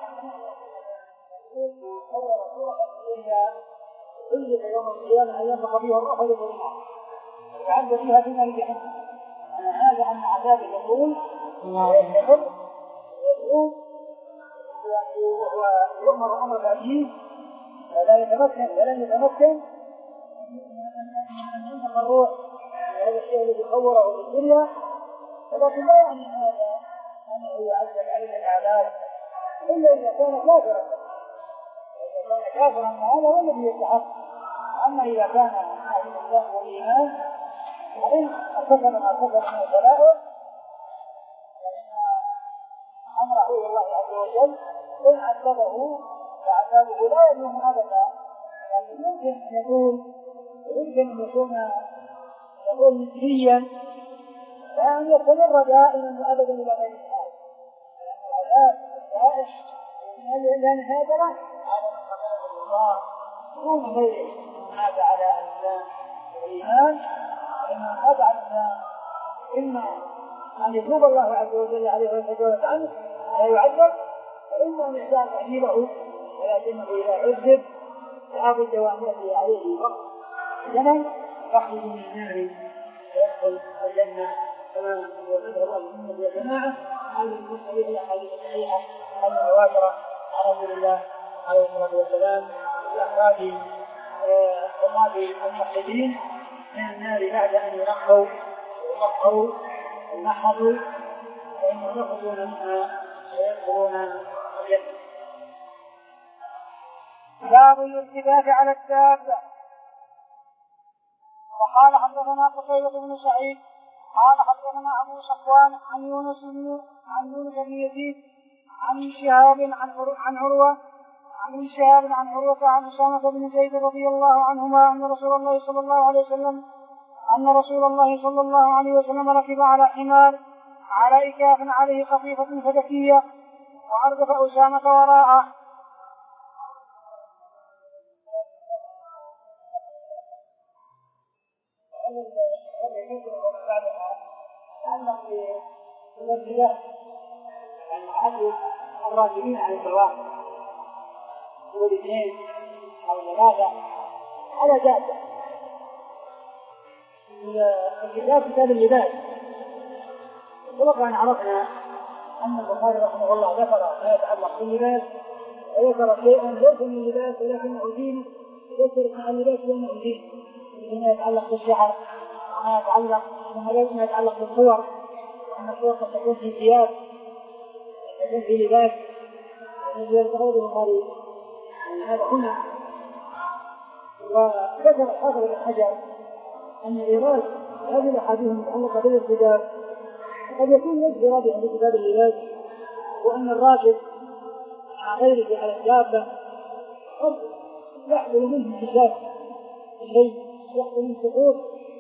كل يوم القيامة أن ينفخ فيها الروح وليس بنافخ ويعد فيها في نار جهنم. هذا أن عذاب يقول ويستمر ويقول ويؤمر أمر العجيب ولا يتمكن ولن يتمكن أن ينفخ الروح هذا الشيء الذي صوره في الدنيا، ولكن لا يعني هذا أنه يعذب عليه العذاب إلا إذا كان كافرا. إذا كان كافرا فهذا هو الذي يستحق. أما إذا كان بالله والإيمان، وإن كفر ما كفر من البلاء فإن أمره إلى الله عز وجل، إن عذبه فعذابه لا يدوم أبدا، لكن يمكن أن يكون يمكن أن يكون يكون نسبيا، وأن يستمر دائما وأبدا إلى غير الحال، لأن العذاب الدائم لا نهاية له على قضاء الله دون غيره. هذا على الإسلام والإيمان، وإن هذا على الإسلام إما أن يتوب الله عز وجل عليه ويتجاوز عنه لا يعذب، وإما أن يزال تعذيبه، ولكنه إذا عذب فأبد دوامته عليه وقت زمن يخرج من النار ويدخل الجنة، كما يقول الله محمد يا جماعة عن المسلمين الأحاديث الصحيحة المتواترة عن رسول الله عليه الصلاة والسلام لإخراج عقاب الموحدين من النار بعد أن ينقوا ويطهروا ويمحضوا، فإنهم يخرجون منها ويدخلون الجنة. باب الالتفات على الدابة. وقال حدثنا قتيبة بن سعيد قال حدثنا أبو صفوان عن يونس بن عن يونس بن يزيد عن شهاب عن عروة عن شهاب عن عروة عن أسامة بن زيد رضي الله عنهما أن رسول الله صلى الله عليه وسلم أن رسول الله صلى الله عليه وسلم ركب على حمار على إكاف عليه خفيفة فدكية وأردف أسامة وراءه. الراجعين على الزواج والاثنين أو ثلاثة على دابة. الكتاب كتاب اللباس، وطبعا عرفنا أن البخاري رحمه الله ذكر ما يتعلق باللباس، وذكر شيئا ليس من اللباس ولكنه دين، يذكر مع اللباس لأنه دين، فيما يتعلق بالشعر وما يتعلق وما يتعلق بالصور، وأن الصور قد تكون في ثياب تكون في لباس، الذي يذكره البخاري هذا هنا. وذكر الحافظ بن حجر أن إيراد هذه الأحاديث المتعلقة بالارتداد قد يكون ليس رابعا بكتاب اللباس، وأن الراكب مع غيره على الدابة قد يحصل منه انتشاف شيء، يحصل منه سقوط،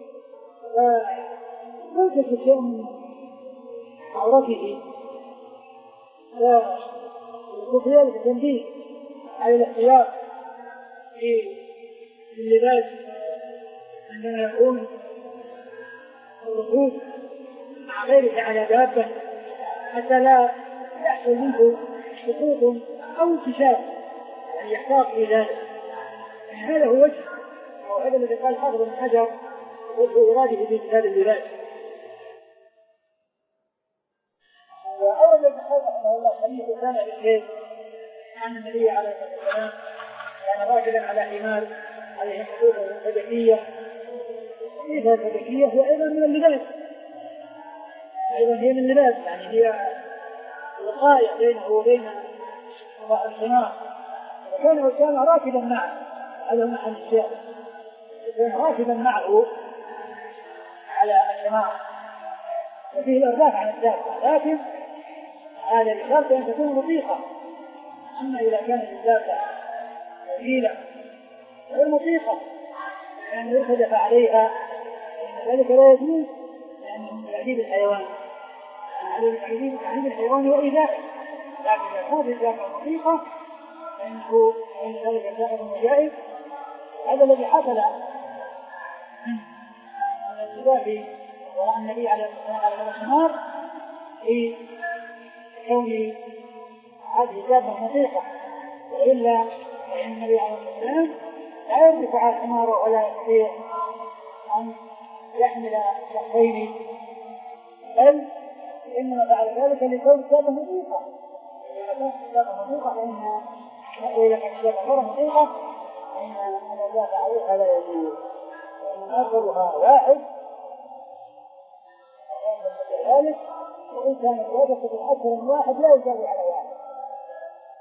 فينكشف شيء من عورته، وفي ذلك التنبيه على الاحتياط في اللباس عندما يكون الركوب مع غيره على دابة، حتى لا يحصل منه سقوط أو انكشاف، يعني يحتاط في ذلك. هذا هو وجه، وهذا الذي قال حافظ بن حجر وجه إراده في كتاب اللباس. وأول البخاري رحمه الله حديث كان بالليل عن النبي عليه الصلاة والسلام كان راكبا على حمار عليه حقوق فدكية. إذا الفدكية هي أيضا من اللباس، أيضا هي من اللباس، يعني هي وقاية بينه وبين الحمار. وكان كان راكبا معه، هذا محل الشيء، كان راكبا معه على الحمار، وفيه الإرضاف على الدابة، لكن هذا بشرط أن تكون لطيفة. أما إذا كانت الدابة ثقيلة غير لطيفة يعني يرتدف عليها ذلك لا يجوز، لأنه من تعذيب الحيوان، من تعذيب الحيوان وإيذائه. لكن إذا كانت الدابة لطيفة فإنه من ذلك جائز وجائز. هذا الذي حصل من الاتباع وراء النبي عليه الصلاة والسلام على الحمار في كون هذه دابة نظيفة، وإلا فإن النبي عليه الصلاة والسلام لا يملك على الحمار ولا يستطيع أن يحمل شخصين، بل إنما فعل ذلك لكون الدابة نظيفة. إذا كانت الدابة نظيفة فإنها وإذا كانت الدابة غير نظيفة فإن الإضافة عليها لا يجوز، وإن أفضلها واحد ذلك، وإن كانت الإضافة بالأكثر واحد لا يجوز على واحد.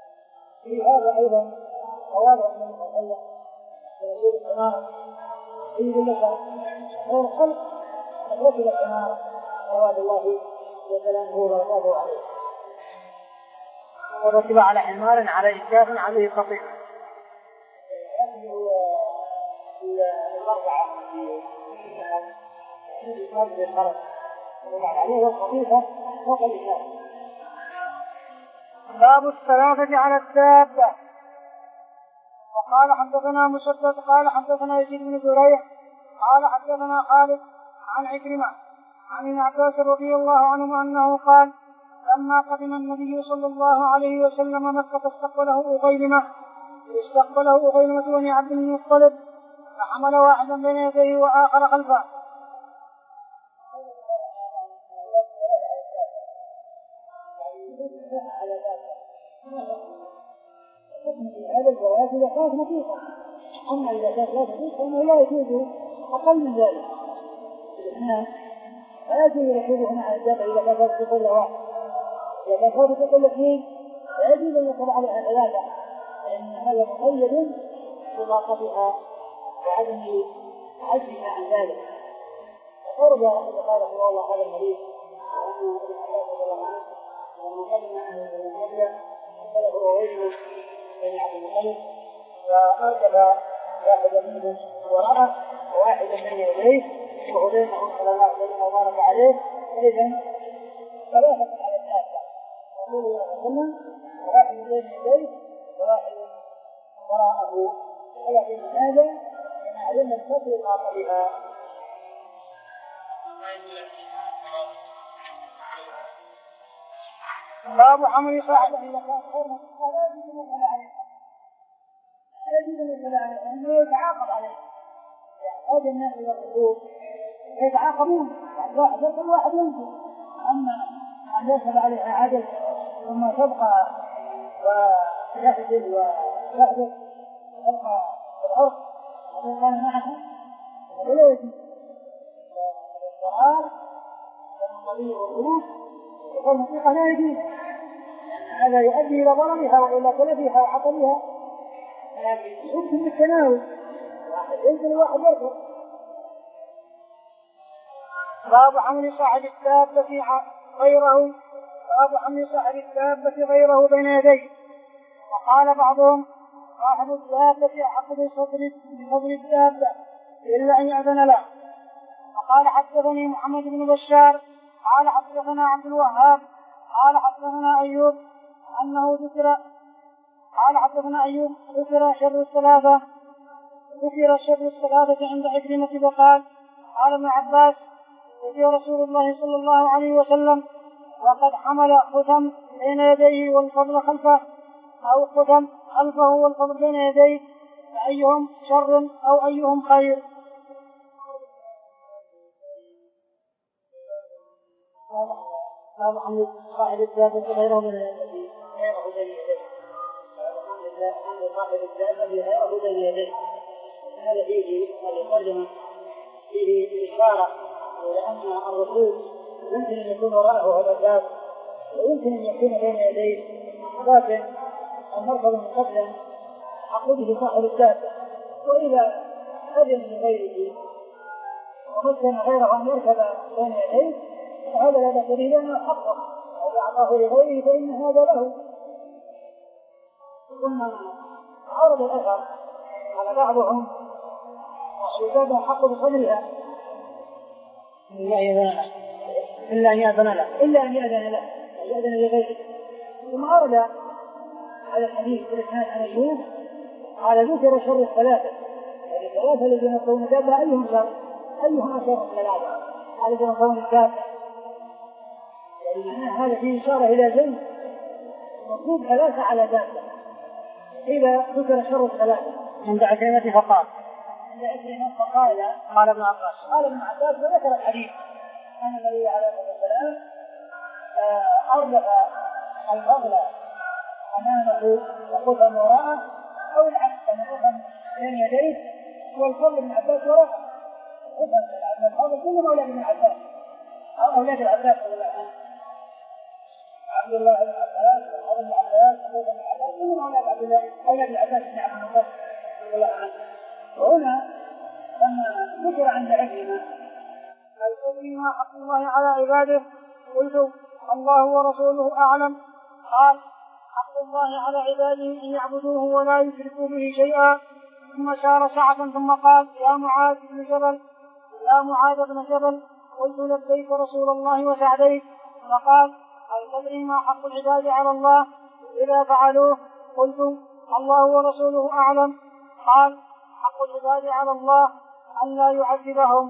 في هذا أيضا قواعد من المحلة ويقول الحمار يقول لك خير الخلق ركب الحمار صلوات الله وسلامه وبركاته عليه. وركب على حمار عليه كاف عليه خطيب. باب الثلاثة على الدابة. وقال حدثنا مسدد قال حدثنا يزيد بن زريع قال حدثنا خالد عن عكرمة عن ابن عباس رضي الله عنه أنه قال لما قدم النبي صلى الله عليه وسلم مكة استقبله أغيلمة استقبله أغيلمة بن عبد المطلب فحمل واحدا بين يديه وآخر خلفه. هذا الجواز إذا كانت نفيسة، أما إذا كانت لا نفيسة فإنه لا يجوز أقل من ذلك. لا يجوز يركبه هنا على الدابة إذا كانت في كل واحد، إذا كانت في كل اثنين لا يجوز أن يركب عليها ثلاثة، لأن هذا مقيد بضاقتها وعدم عجزها عن ذلك. وقرب إذا قال رحمه الله هذا الحديث وأن ابن عباس رضي الله عنه لما قدم أهل المدينة فله أغيلمة بن عبد المطلب فأركب واحدا منهم وراءه وواحدا من يديه وهدينهم صلى الله عليه وسلم وبارك عليه. إذن ثلاثة على الثلاثة رسول الله صلى الله عليه وسلم وواحد بين يديه وواحد وراءه. ولكن هذا من أعلم الفضل الآخرها. باب حمل صاحبه إذا كان حرمة لا يجوز أن يفعل عليه، لا يجوز أن يفعل عليه لأنه يتعاقب عليه. هذا الناس إذا قلوب يتعاقبون، يعني واحد يركب واحد ينزل. أما أن يركب عليها عدد ثم تبقى ويحدث ويحدث تبقى الأرض ومن كان معها ولا يجوز. القرآن والنبي والغروب والموسيقى لا يجوز، هذا يؤدي إلى ضررها وإلى تلفها وعطلها. لكن يمكن التناول واحد ينزل وواحد يركب. باب حمل صاحب الدابة غيره باب حمل صاحب الدابة غيره بين يديه. وقال بعضهم صاحب الدابة أحق بفضل الدابة إلا أن يأذن له. وقال حدثني محمد بن بشار قال حدثنا عبد الوهاب قال حدثنا أيوب أنه ذكر قال حدثنا أيوب ذكر شر الثلاثة ذكر شر الثلاثة عند عكرمة وقال قال ابن عباس ذكر رسول الله صلى الله عليه وسلم وقد حمل ختم بين يديه والفضل خلفه أو ختم خلفه والفضل بين يديه فأيهم شر أو أيهم خير. باب حمل صاحب الدابة غيره من الذي غيره بين يديه. حمل صاحب الدابة غيره بين يديه هذا فيه الترجمة فيه إشارة إلى أن الرسول يمكن أن يكون وراءه هذا الباب ويمكن أن يكون بين يديه، لكن المركب المقدم حق به صاحب الدابة. وإذا أذن لغيره ومكن غيره أن يركب بين يديه فهذا لا بأس به لأنه حقه وإذا أعطاه لغيره فإن هذا له. ثم عرض الأثر على بعضهم والدابة حق بصدرها إلا أن يأذن له إلا أن يأذن له يأذن لغيره. ثم عرض على الحديث في الإسناد عن أيوب قال ذكر شر الثلاثة، يعني الثلاثة الذين يكون الدابة أيهم شر أيهم شر من العادة قال الذين يكون الدابة، يعني هذا فيه إشارة إلى زي مطلوب ثلاثة على دابة. إذا ذكر شر الثلاثة عند عكرمة فقال عند عكرمة فقال قال ابن عباس قال ابن عباس وذكر الحديث أن النبي عليه الصلاة والسلام أربع الفضل أمامه وقدم وراءه أو العكس أن قدم بين يديه والفضل ابن عباس وراءه. الفضل كلهم أولاد ابن عباس أو أولاد العباس رضي الله عنه، عبد الله بن عباس وابن عباس وابن عباس كلهم أولاد عبد الله أولاد العباس بن عبد المطلب رضي الله عنه. وهنا لما ذكر عند أهلنا هل تدري ما حق الله على عباده؟ قلت الله ورسوله أعلم. قال حق الله على عباده أن يعبدوه ولا يشركوا به شيئا. ثم سار ساعة ثم قال يا معاذ بن جبل يا معاذ بن جبل قلت لبيك رسول الله وسعديك. فقال هل تدري ما حق العباد على الله إذا فعلوه؟ قلت الله ورسوله أعلم. قال حق العباد على الله أن لا يعذبهم.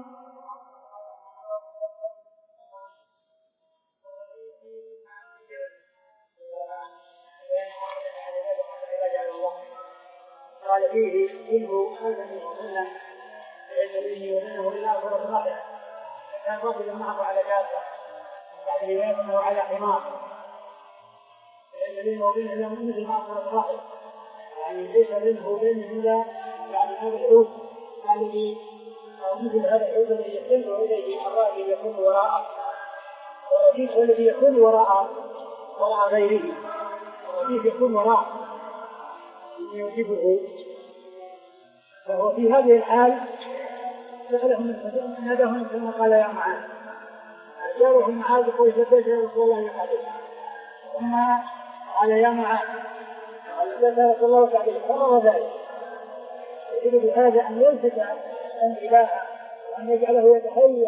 قال فيه منه خلف من وسلم ليس بيني وبينه الا فرس الرحله كان رجل معه على جاده يعني روايه على حمار ليس بينه وبينه الا مثل ما فرس الرحله يعني ليس بينه وبينه الا يعني هذا الحوت الذي او مثل هذا الحوت الذي يحتمل اليه الراجل يكون وراءه والرديف هو الذي يكون وراء وراء غيره والرديف يكون وراء يوجبه. فهو في هذه الحال سألهم نادهم ثم قال يا معاذ جاءه معاذ يقول لبيك يا رسول الله وسعديك. ثم قال يا معاذ قال لبيك يا رسول الله وسعديك. قرر ذلك يجب بهذا أن يلفت الإله وأن يجعله يتهيأ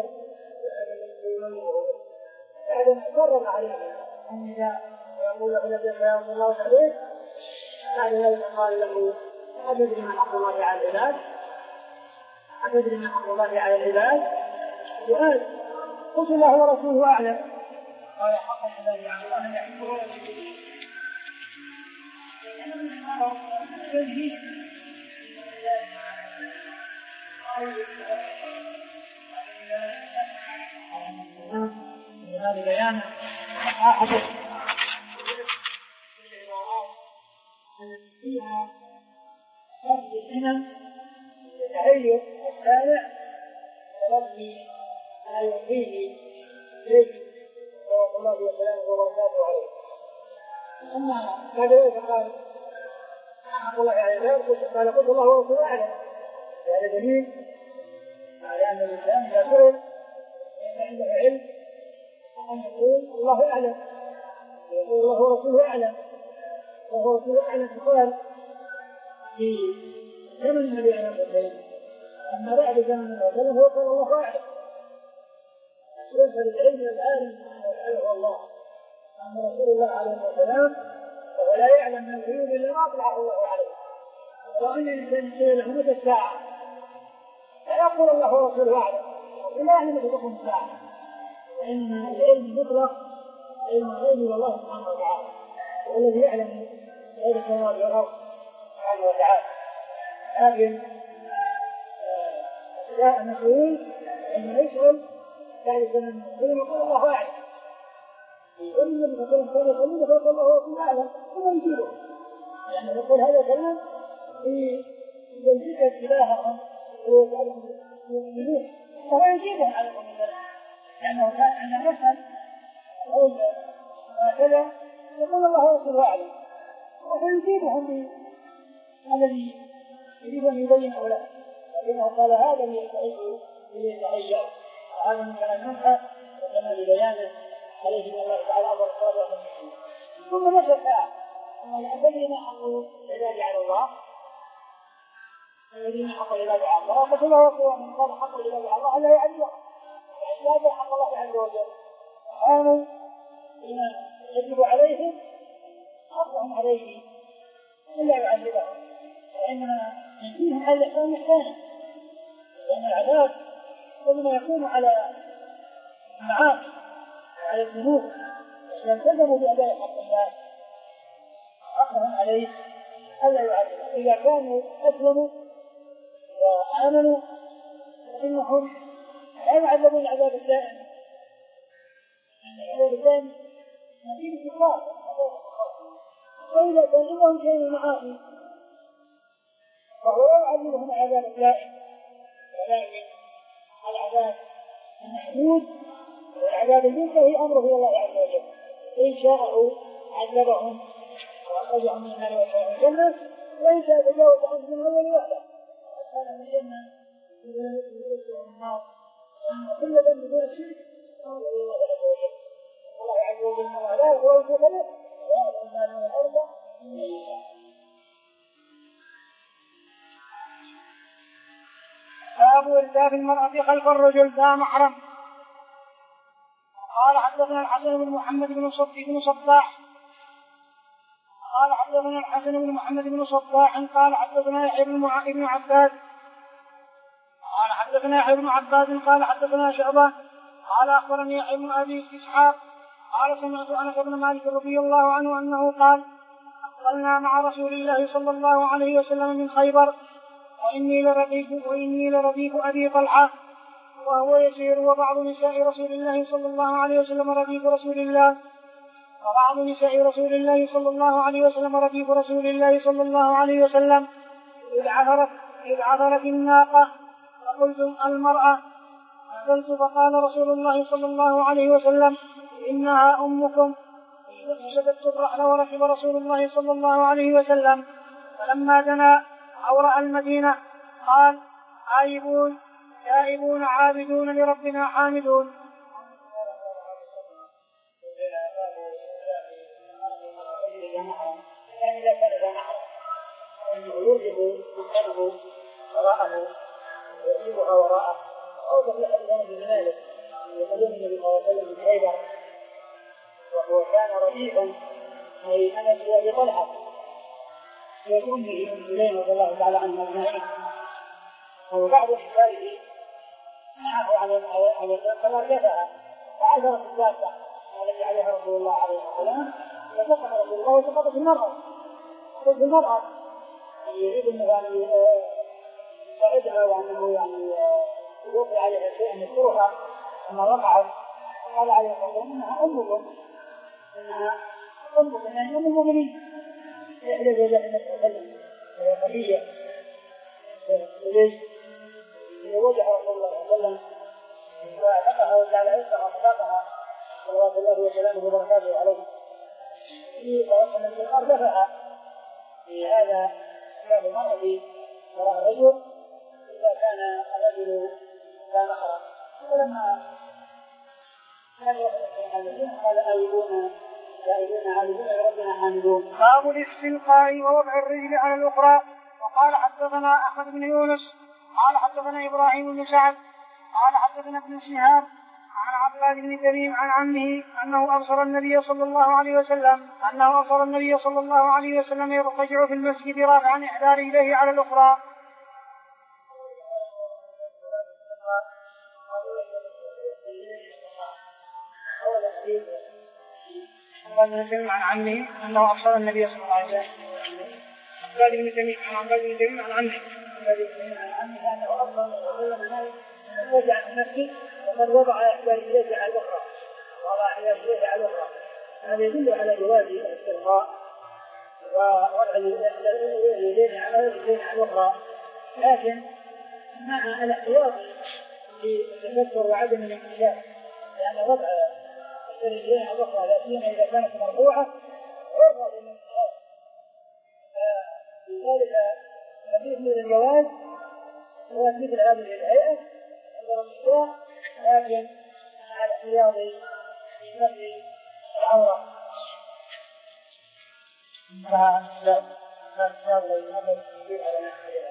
بعد أن قرر عليه أن إذا يقول له لبيك يا رسول الله وسعديك بعد ذلك قال له أتدري ما حق الله على العباد؟ أتدري ما حق الله على العباد؟ سؤال قلت الله ورسوله أعلم. قال حق العباد على الله أن يحبه ولا يشركه. هذا بيان أحد فيها فرد الهمم يتهيأ السامع ورد ما يعطيه إليه صلوات الله وسلامه وبركاته عليه. أما بعد ذلك قال حق الله على العباد قال قلت الله ورسوله أعلم. هذا دليل على أن الإنسان إذا سئل عنده علم أن يقول الله أعلم يقول الله ورسوله أعلم. وهو رسول أعلم سؤال في زمن النبي عليه الصلاة والسلام. أما بعد زمن النبي عليه الصلاة والسلام هو قال الله أعلم. يسأل العلم العالم يسأله الله. أما رسول الله عليه الصلاة والسلام فهو لا يعلم من الغيوب إلا ما أطلع الله عليه. وأن الإنسان يسأله متى الساعة فيقول الله ورسوله أعلم ولا يعلم متى تقوم الساعة. إن العلم المطلق علم الغيب والله سبحانه وتعالى والذي يعلم غير السماوات والأرض سبحانه وتعالى. لكن جاء مسؤول عندما يسأل ثالث من المسؤولين يقول الله أعلم. يقول النبي صلى الله عليه وسلم فيقول الله ورسوله أعلم ثم يجيبه. يعني يقول هذا كلام في تلبسة إلههم ويجعلهم يؤمنون فهو يجيبهم على من ذلك لأنه كان عندما يسأل يقول هكذا يقول الله ورسوله أعلم ويجيبهم الذي يريد أن يبين أو لا. لكنه قال هذا ليتهيأ هذا من كلام منحة وكما لبيانه عليه من الله تعالى أمر الصالح والمسلمين. ثم نشأ الذين حقوا العباد على الله الذين حقوا العباد على الله فقال الله ورسوله من قال حقوا العباد على الله ألا يعلمون العباد حق الله عز وجل قالوا بما يجب عليهم حقهم عليه إلا يعذبهم فإنما ينفيهم على الإحسان إحسانا لأن العذاب كلما يكون على المعاصي وعلى الذنوب يلتزموا بأداء حق الله حقهم عليه ألا يعذبهم. إذا كانوا أسلموا وآمنوا فإنهم لا يعذبون العذاب الدائم. العذاب الدائم نتيجة الكفار فإذا كان لهم شيء من المعاصي فهو لا يعذبهم العذاب الدائم ولكن العذاب المحدود والعذاب المنتهي أمره إلى الله عز وجل. إن شاءه عذبهم وأخرجهم من النار وأدخلهم الجنة وإن شاء تجاوز عنهم من أول وحده وكان من الجنة كل ذنب بدون الشرك الله عز وجل لا يغفر الذنوب ويغفر ما دون الأرض من يشاء. باب إرداف المرأة خلف الرجل ذا محرم. قال حدثنا الحسن بن محمد بن بن صباح قال حدثنا الحسن بن محمد بن صباح قال حدثنا يحيى بن عباد قال حدثنا يحيى بن عباد قال حدثنا شعبة قال أخبرني يحيى بن أبي إسحاق قال سمعت أنس بن مالك رضي الله عنه أنه قال أقبلنا مع رسول الله صلى الله عليه وسلم من خيبر وإني لرديف وإني لرديف أبي طلحة وهو يسير وبعض نساء رسول الله صلى الله عليه وسلم رديف رسول الله وبعض نساء رسول الله صلى الله عليه وسلم رديف رسول الله صلى الله عليه وسلم إذ عثرت إذ عثرت الناقة فقلت المرأة نزلت فقال رسول الله صلى الله عليه وسلم إنها أمكم فشددت الرحل وركب رسول الله صلى الله عليه وسلم فلما دنا أو رأى المدينة قال عائبون تائبون عابدون لربنا حامدون. يعني إذا كان ذا محرم أنه يوجب سلطانه وراءه ويجيبها وراءه أو في حديث بن مالك يقول النبي صلى الله عليه وسلم من خيبر وهو كان رديفا أي أنس وأبي طلحة يكون به من سليم رضي الله تعالى عنه أجمعين وبعض حكايه معه على الكلام دفعها فعذرت الدابة التي عليها رسول الله عليه وسلم فسقط رسول الله وسقطت المرأة قلت المرأة يريد أنه يساعدها وأنه يعني يوقع عليها شيئا يذكرها أما وقعت قال عليه الصلاة إنها أمكم إنها أمكم يعني أم المؤمنين إحدى زوجات النبي صلى الله عليه وسلم وهي خديجة وليش وجه رسول الله صلى الله عليه وسلم فأعتقها وجعل عزها وصداقها صلوات الله وسلامه وبركاته عليه في توصل من الأرض دفعها في هذا باب المرأة وراء الرجل إذا كان الرجل لا محرم ولما كان يوصل الذين قال آيبون آيبون عابدون لربنا حامدون. باب الاستلقاء ووضع الرجل على الأخرى. وقال حدثنا أحمد بن يونس قال حدثنا إبراهيم بن سعد قال حدثنا ابن شهاب عن عباد بن تميم عن عمه أنه أبصر النبي صلى الله عليه وسلم أنه أبصر النبي صلى الله عليه وسلم يضطجع في المسجد رافعا إحدى رجليه على الأخرى. عباد بن تميم عن عمه أنه أبصر النبي صلى الله عليه وسلم عباد بن تميم عن عباد بن تميم عن عمه أنه أفضل وسلم وجع المسجد وقد وضع إحدى رجليه على الأخرى وضع إحدى رجليه على الأخرى هذا يدل على جواز الاستلقاء ووضع اليدين على الرجلين على الأخرى لكن مع الاحتياط للتكسر وعدم الانكشاف لأن وضع الرجلين على الأخرى لا سيما إذا كانت مرفوعة عرضة للانكشاف لذلك نزيد من الجواز هو مثل هذه الهيئة عند النساء لكن مع الاحتياط في نفي العورة. لا لا لا لا لا